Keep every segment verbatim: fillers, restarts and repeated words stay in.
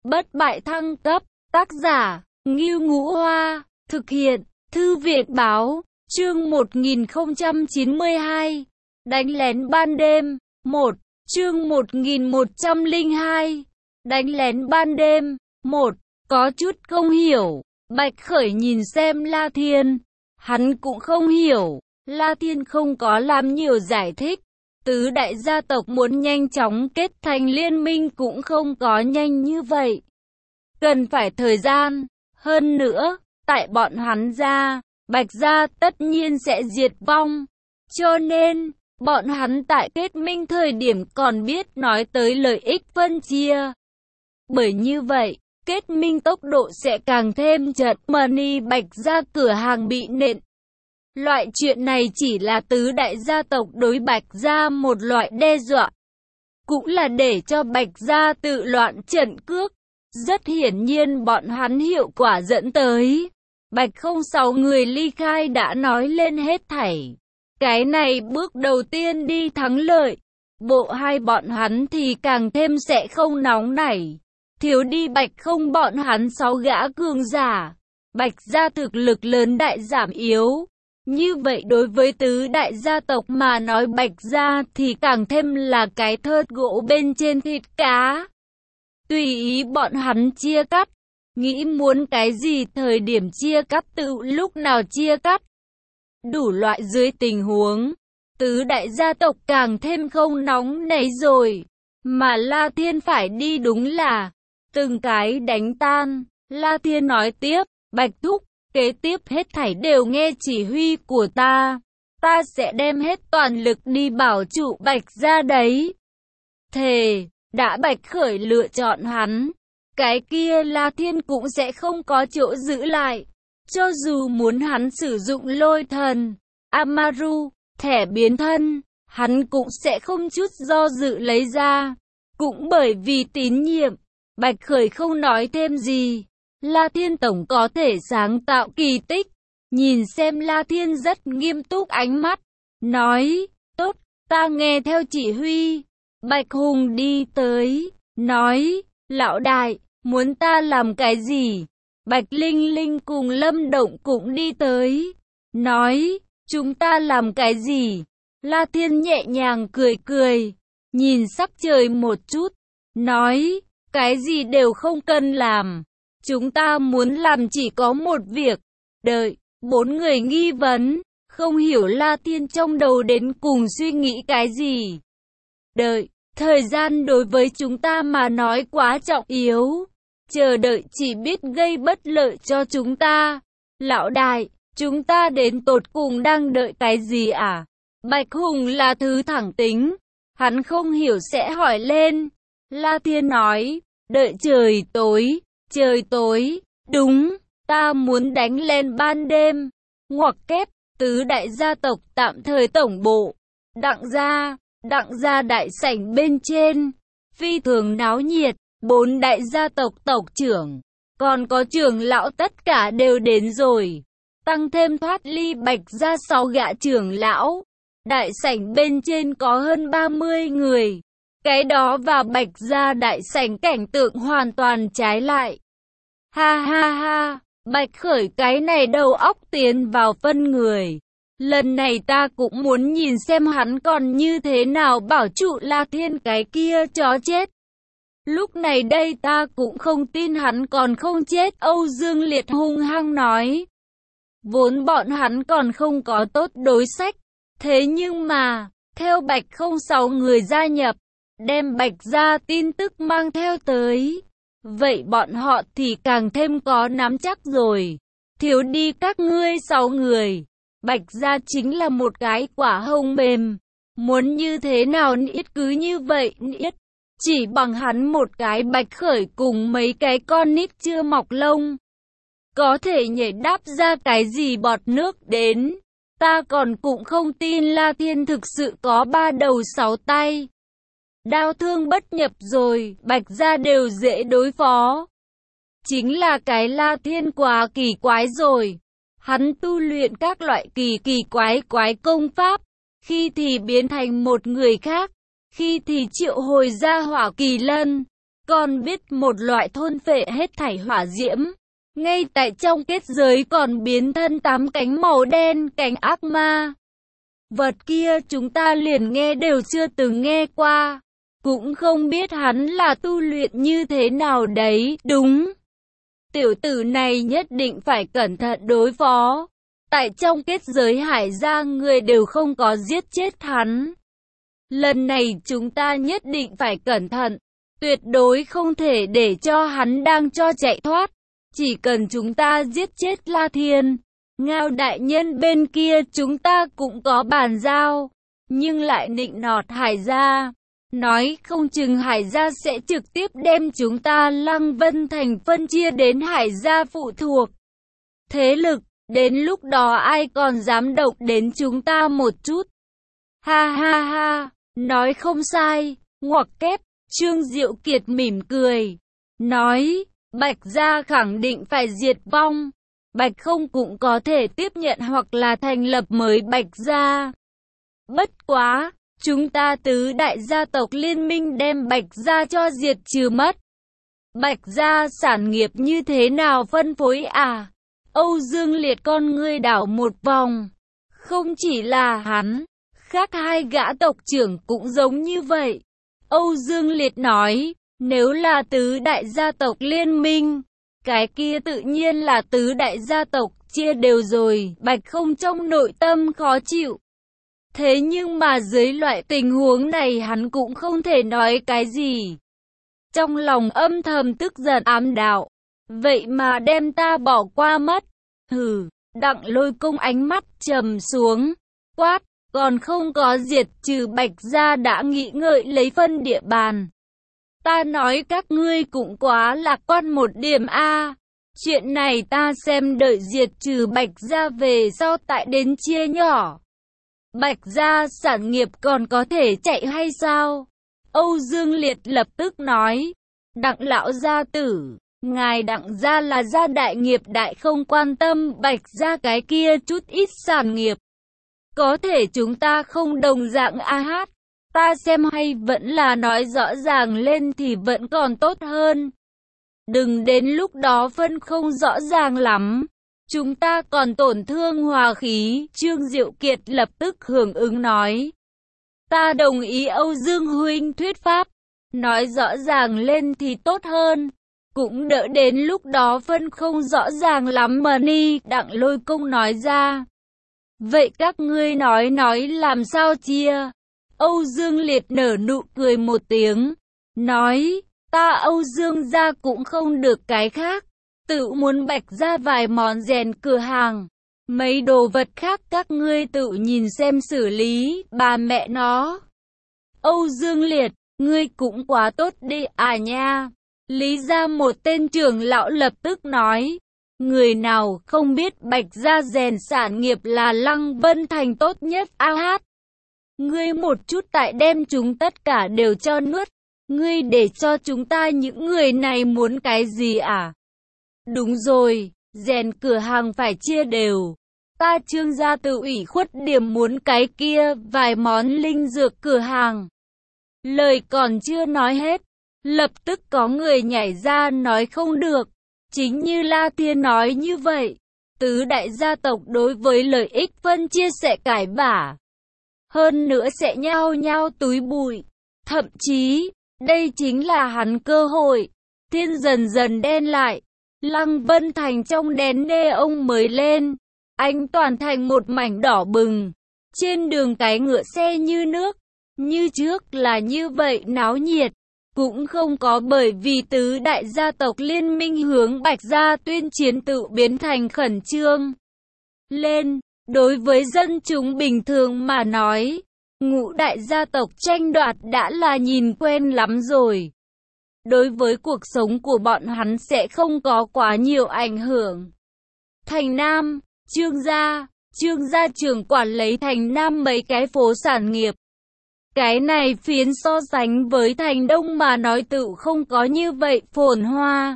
Bất bại thăng cấp, tác giả, Ngưu Ngũ Hoa, thực hiện, Thư viện báo, chương một nghìn không trăm chín mươi hai, đánh lén ban đêm, một, chương một nghìn một trăm lẻ hai, đánh lén ban đêm, một, có chút không hiểu, Bạch Khởi nhìn xem La Thiên, hắn cũng không hiểu, La Thiên không có làm nhiều giải thích. Tứ đại gia tộc muốn nhanh chóng kết thành liên minh cũng không có nhanh như vậy. Cần phải thời gian. Hơn nữa, tại bọn hắn gia, Bạch gia tất nhiên sẽ diệt vong. Cho nên, bọn hắn tại kết minh thời điểm còn biết nói tới lợi ích phân chia. Bởi như vậy, kết minh tốc độ sẽ càng thêm chậm. Money Bạch gia cửa hàng bị nện. Loại chuyện này chỉ là tứ đại gia tộc đối Bạch gia một loại đe dọa. Cũng là để cho Bạch gia tự loạn trận cước. Rất hiển nhiên bọn hắn hiệu quả dẫn tới. Bạch không sáu người ly khai đã nói lên hết thảy. Cái này bước đầu tiên đi thắng lợi. Bộ hai bọn hắn thì càng thêm sẽ không nóng nảy. Thiếu đi Bạch không bọn hắn sáu gã cường giả. Bạch gia thực lực lớn đại giảm yếu. Như vậy đối với tứ đại gia tộc mà nói Bạch gia thì càng thêm là cái thớt gỗ bên trên thịt cá. Tùy ý bọn hắn chia cắt, nghĩ muốn cái gì thời điểm chia cắt tự lúc nào chia cắt. Đủ loại dưới tình huống, tứ đại gia tộc càng thêm không nóng nảy rồi. Mà La Thiên phải đi đúng là từng cái đánh tan. La Thiên nói tiếp, Bạch Thúc. Kế tiếp hết thảy đều nghe chỉ huy của ta. Ta sẽ đem hết toàn lực đi bảo trụ Bạch gia đấy. Thề, đã Bạch Khởi lựa chọn hắn. Cái kia La Thiên cũng sẽ không có chỗ giữ lại. Cho dù muốn hắn sử dụng lôi thần, Amaru, thẻ biến thân, hắn cũng sẽ không chút do dự lấy ra. Cũng bởi vì tín nhiệm, Bạch Khởi không nói thêm gì. La Thiên tổng có thể sáng tạo kỳ tích. Nhìn xem La Thiên rất nghiêm túc ánh mắt. Nói, tốt, ta nghe theo chỉ huy. Bạch Hùng đi tới. Nói, lão đại, muốn ta làm cái gì? Bạch Linh Linh cùng Lâm Động cũng đi tới. Nói, chúng ta làm cái gì? La Thiên nhẹ nhàng cười cười. Nhìn sắc trời một chút. Nói, cái gì đều không cần làm. Chúng ta muốn làm chỉ có một việc. Đợi, bốn người nghi vấn, không hiểu La Thiên trong đầu đến cùng suy nghĩ cái gì. Đợi, thời gian đối với chúng ta mà nói quá trọng yếu. Chờ đợi chỉ biết gây bất lợi cho chúng ta. Lão đại, chúng ta đến tột cùng đang đợi cái gì à? Bạch Hùng là thứ thẳng tính. Hắn không hiểu sẽ hỏi lên. La Thiên nói, đợi trời tối. Trời tối, đúng, ta muốn đánh lên ban đêm. Ngoặc kép, tứ đại gia tộc tạm thời tổng bộ. Đặng gia, đặng gia đại sảnh bên trên. Phi thường náo nhiệt, bốn đại gia tộc tộc trưởng. Còn có trưởng lão tất cả đều đến rồi. Tăng thêm thoát ly Bạch gia sáu gã trưởng lão. Đại sảnh bên trên có hơn ba mươi người. Cái đó và Bạch gia đại sảnh cảnh tượng hoàn toàn trái lại. Ha ha ha, Bạch Khởi cái này đầu óc tiến vào phân người. Lần này ta cũng muốn nhìn xem hắn còn như thế nào bảo trụ La Thiên cái kia chó chết. Lúc này đây ta cũng không tin hắn còn không chết. Âu Dương Liệt hung hăng nói. Vốn bọn hắn còn không có tốt đối sách. Thế nhưng mà, theo Bạch không sáu người gia nhập, đem Bạch gia tin tức mang theo tới. Vậy bọn họ thì càng thêm có nắm chắc rồi. Thiếu đi các ngươi sáu người. Bạch gia chính là một cái quả hồng mềm. Muốn như thế nào niết cứ như vậy niết. Chỉ bằng hắn một cái Bạch Khởi cùng mấy cái con nít chưa mọc lông. Có thể nhảy đáp ra cái gì bọt nước đến. Ta còn cũng không tin La Thiên thực sự có ba đầu sáu tay. Đao thương bất nhập rồi, Bạch gia đều dễ đối phó. Chính là cái La Thiên quá kỳ quái rồi. Hắn tu luyện các loại kỳ kỳ quái quái công pháp. Khi thì biến thành một người khác. Khi thì triệu hồi ra hỏa kỳ lân. còn biết một loại thôn phệ hết thảy hỏa diễm. Ngay tại trong kết giới còn biến thân tám cánh màu đen, cánh ác ma. Vật kia chúng ta liền nghe đều chưa từng nghe qua. Cũng không biết hắn là tu luyện như thế nào đấy, đúng. Tiểu tử này nhất định phải cẩn thận đối phó. Tại trong kết giới hải gia người đều không có giết chết hắn. Lần này chúng ta nhất định phải cẩn thận. Tuyệt đối không thể để cho hắn đang cho chạy thoát. Chỉ cần chúng ta giết chết La Thiên, Ngao đại nhân bên kia chúng ta cũng có bàn giao. Nhưng lại nịnh nọt Hải gia. Nói không chừng Hải gia sẽ trực tiếp đem chúng ta Lăng Vân Thành phân chia đến Hải gia phụ thuộc thế lực. Đến lúc đó ai còn dám động đến chúng ta một chút. Ha ha ha, nói không sai, ngoặc kép. Trương Diệu Kiệt mỉm cười, nói, Bạch gia khẳng định phải diệt vong. Bạch không cũng có thể tiếp nhận hoặc là thành lập mới Bạch gia. Bất quá, chúng ta tứ đại gia tộc liên minh đem Bạch gia cho diệt trừ mất. Bạch gia sản nghiệp như thế nào phân phối à? Âu Dương Liệt con ngươi đảo một vòng. Không chỉ là hắn, khác hai gã tộc trưởng cũng giống như vậy. Âu Dương Liệt nói, nếu là tứ đại gia tộc liên minh, cái kia tự nhiên là tứ đại gia tộc chia đều rồi. Bạch không trong nội tâm khó chịu. Thế nhưng mà dưới loại tình huống này hắn cũng không thể nói cái gì. Trong lòng âm thầm tức giận ám đạo. Vậy mà đem ta bỏ qua mất. Hừ, Đặng Lôi Công ánh mắt trầm xuống. Quát, còn không có diệt trừ Bạch gia đã nghĩ ngợi lấy phân địa bàn. Ta nói các ngươi cũng quá lạc quan một điểm a. Chuyện này ta xem đợi diệt trừ Bạch gia về sau tại đến chia nhỏ. Bạch gia sản nghiệp còn có thể chạy hay sao? Âu Dương Liệt lập tức nói. Đặng lão gia tử, ngài Đặng gia là gia đại nghiệp đại không quan tâm Bạch gia cái kia chút ít sản nghiệp. Có thể chúng ta không đồng dạng a hát. Ta xem hay vẫn là nói rõ ràng lên thì vẫn còn tốt hơn. Đừng đến lúc đó phân không rõ ràng lắm. Chúng ta còn tổn thương hòa khí. Trương Diệu Kiệt lập tức hưởng ứng nói. Ta đồng ý Âu Dương huynh thuyết pháp. Nói rõ ràng lên thì tốt hơn. Cũng đỡ đến lúc đó phân không rõ ràng lắm mà ni. Đặng Lôi Công nói ra. Vậy các ngươi nói nói làm sao chia? Âu Dương Liệt nở nụ cười một tiếng. Nói, ta Âu Dương gia cũng không được cái khác. Tự muốn Bạch ra vài món rèn cửa hàng. Mấy đồ vật khác các ngươi tự nhìn xem xử lý, bà mẹ nó. Âu Dương Liệt, ngươi cũng quá tốt đi à nha. Lý ra một tên trưởng lão lập tức nói. Người nào không biết Bạch gia rèn sản nghiệp là Lăng Vân Thành tốt nhất a hát. Ngươi một chút tại đem chúng tất cả đều cho nuốt. Ngươi để cho chúng ta những người này muốn cái gì à? Đúng rồi, rèn cửa hàng phải chia đều. Ta Trương gia tự ủy khuất điểm muốn cái kia, vài món linh dược cửa hàng. Lời còn chưa nói hết, lập tức có người nhảy ra nói không được. Chính như La Thiên nói như vậy, tứ đại gia tộc đối với lợi ích phân chia sẽ cãi vã. Hơn nữa sẽ nhao nhao túi bụi. Thậm chí, đây chính là hắn cơ hội. Thiên dần dần đen lại. Lăng Vân Thành trong đèn nê ông mới lên. Ánh toàn thành một mảnh đỏ bừng. Trên đường cái ngựa xe như nước. Như trước là như vậy náo nhiệt. Cũng không có bởi vì tứ đại gia tộc liên minh hướng Bạch gia tuyên chiến tự biến thành khẩn trương lên. Đối với dân chúng bình thường mà nói, ngũ đại gia tộc tranh đoạt đã là nhìn quen lắm rồi. Đối với cuộc sống của bọn hắn sẽ không có quá nhiều ảnh hưởng. Thành Nam, Trương gia, Trương gia trưởng quản lấy Thành Nam mấy cái phố sản nghiệp. Cái này phiến so sánh với Thành Đông mà nói tự không có như vậy phồn hoa.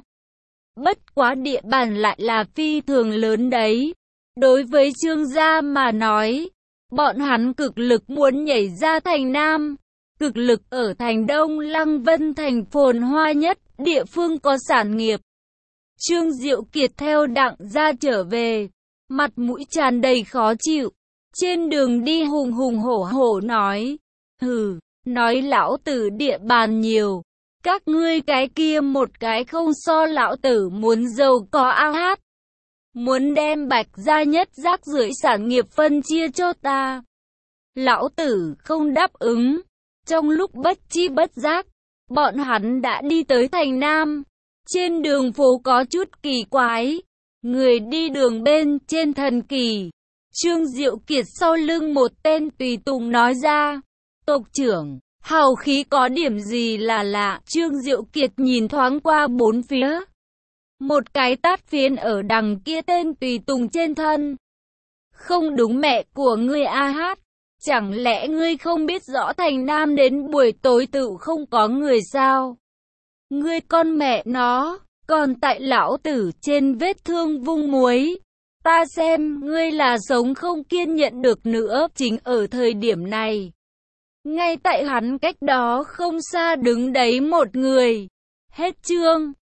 Bất quá địa bàn lại là phi thường lớn đấy. Đối với Trương gia mà nói, bọn hắn cực lực muốn nhảy ra Thành Nam. cực lực ở thành Đông Lăng Vân thành phồn hoa nhất, địa phương có sản nghiệp. Trương Diệu Kiệt theo Đặng gia trở về, mặt mũi tràn đầy khó chịu, trên đường đi hùng hùng hổ hổ nói, hừ, nói lão tử địa bàn nhiều, các ngươi cái kia một cái không so, lão tử muốn giàu có a hát, muốn đem Bạch gia nhất rác rưởi sản nghiệp phân chia cho ta, lão tử không đáp ứng. Trong lúc bất chi bất giác, bọn hắn đã đi tới thành Nam. Trên đường phố có chút kỳ quái, người đi đường bên trên thần kỳ. Trương Diệu Kiệt sau lưng một tên tùy tùng nói ra, tộc trưởng, hào khí có điểm gì là lạ. Trương Diệu Kiệt nhìn thoáng qua bốn phía, một cái tát phiến ở đằng kia tên tùy tùng trên thân. Không đúng, mẹ của ngươi a hát, chẳng lẽ ngươi không biết rõ thành Nam đến buổi tối tựu không có người sao? Ngươi con mẹ nó, còn tại lão tử trên vết thương vung muối. Ta xem ngươi là sống không kiên nhẫn được nữa. Chính ở thời điểm này, ngay tại hắn cách đó không xa đứng đấy một người. Hết chương.